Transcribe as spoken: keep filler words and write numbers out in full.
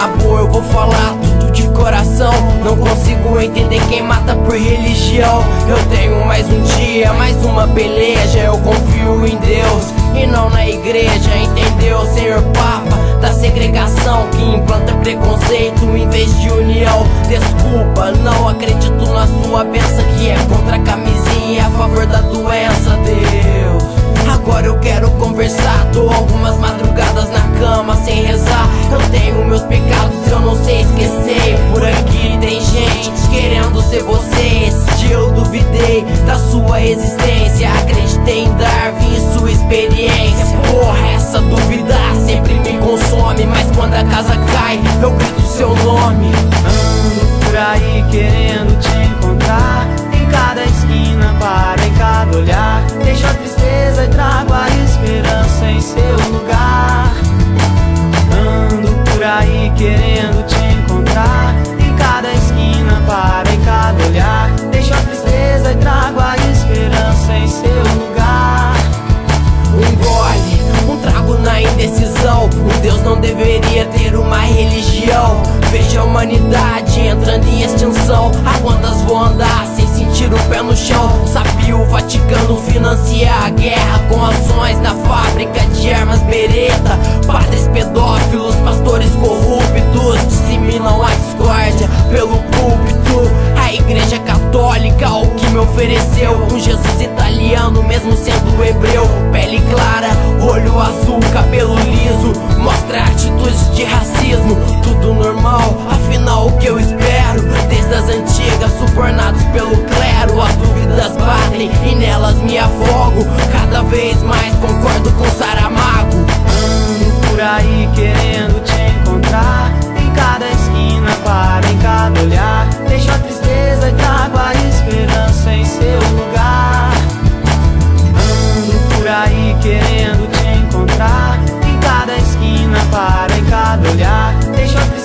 Na boa eu vou falar tudo de coração. Não consigo entender quem mata por religião. Eu tenho mais um dia, mais uma peleja. Eu confio em Deus e não na igreja, entendeu, senhor Papa? Da segregação que implanta preconceito em vez de união. Desculpa, não acredito na sua benção, que é contra a camisinha e a favor da doença, Deus. Agora eu quero conversar, tô algumas madrugadas na cama sem rezar. Eu tenho meus pecados, eu não sei esquecer. Por aqui tem gente querendo ser você. Esse dia eu duvidei da sua existência, acreditei em Darwin e sua experiência. Porra, essa dúvida sempre me consome, mas quando a casa cai, eu grito seu nome. Ando por aí querendo te encontrar, em cada esquina, para em cada olhar. Deixo a tristeza e trago a esperança em seu lugar. Ando por aí querendo te encontrar, em cada esquina, para em cada olhar. Deixo a tristeza e trago a esperança em seu lugar. Um gole, um trago na indecisão. Um Deus não deveria ter uma religião. Veja a humanidade entrando em extinção. A quantas vou andar sem sentir o pé no chão? Sabia o Vaticano financiar a guerra com ações na fábrica de armas Beretta. Padres pedófilos, pastores corruptos disseminam a discórdia pelo púlpito. A igreja católica o que me ofereceu, um Jesus italiano mesmo sendo hebreu. Pele clara, olho azul, cabelo liso, mostra atitudes de racismo. Tudo normal, afinal o que eu espero? Desde as antigas, subornados pelo clero. As dúvidas batem e nelas me afogo. Cada vez mais concordo com Saramago. Ando por aí querendo te encontrar, em cada esquina, para em cada olhar. Deixo a tristeza e trago a esperança em seu lugar. Ando por aí querendo te encontrar, em cada esquina, para em cada olhar. Deixo a tristeza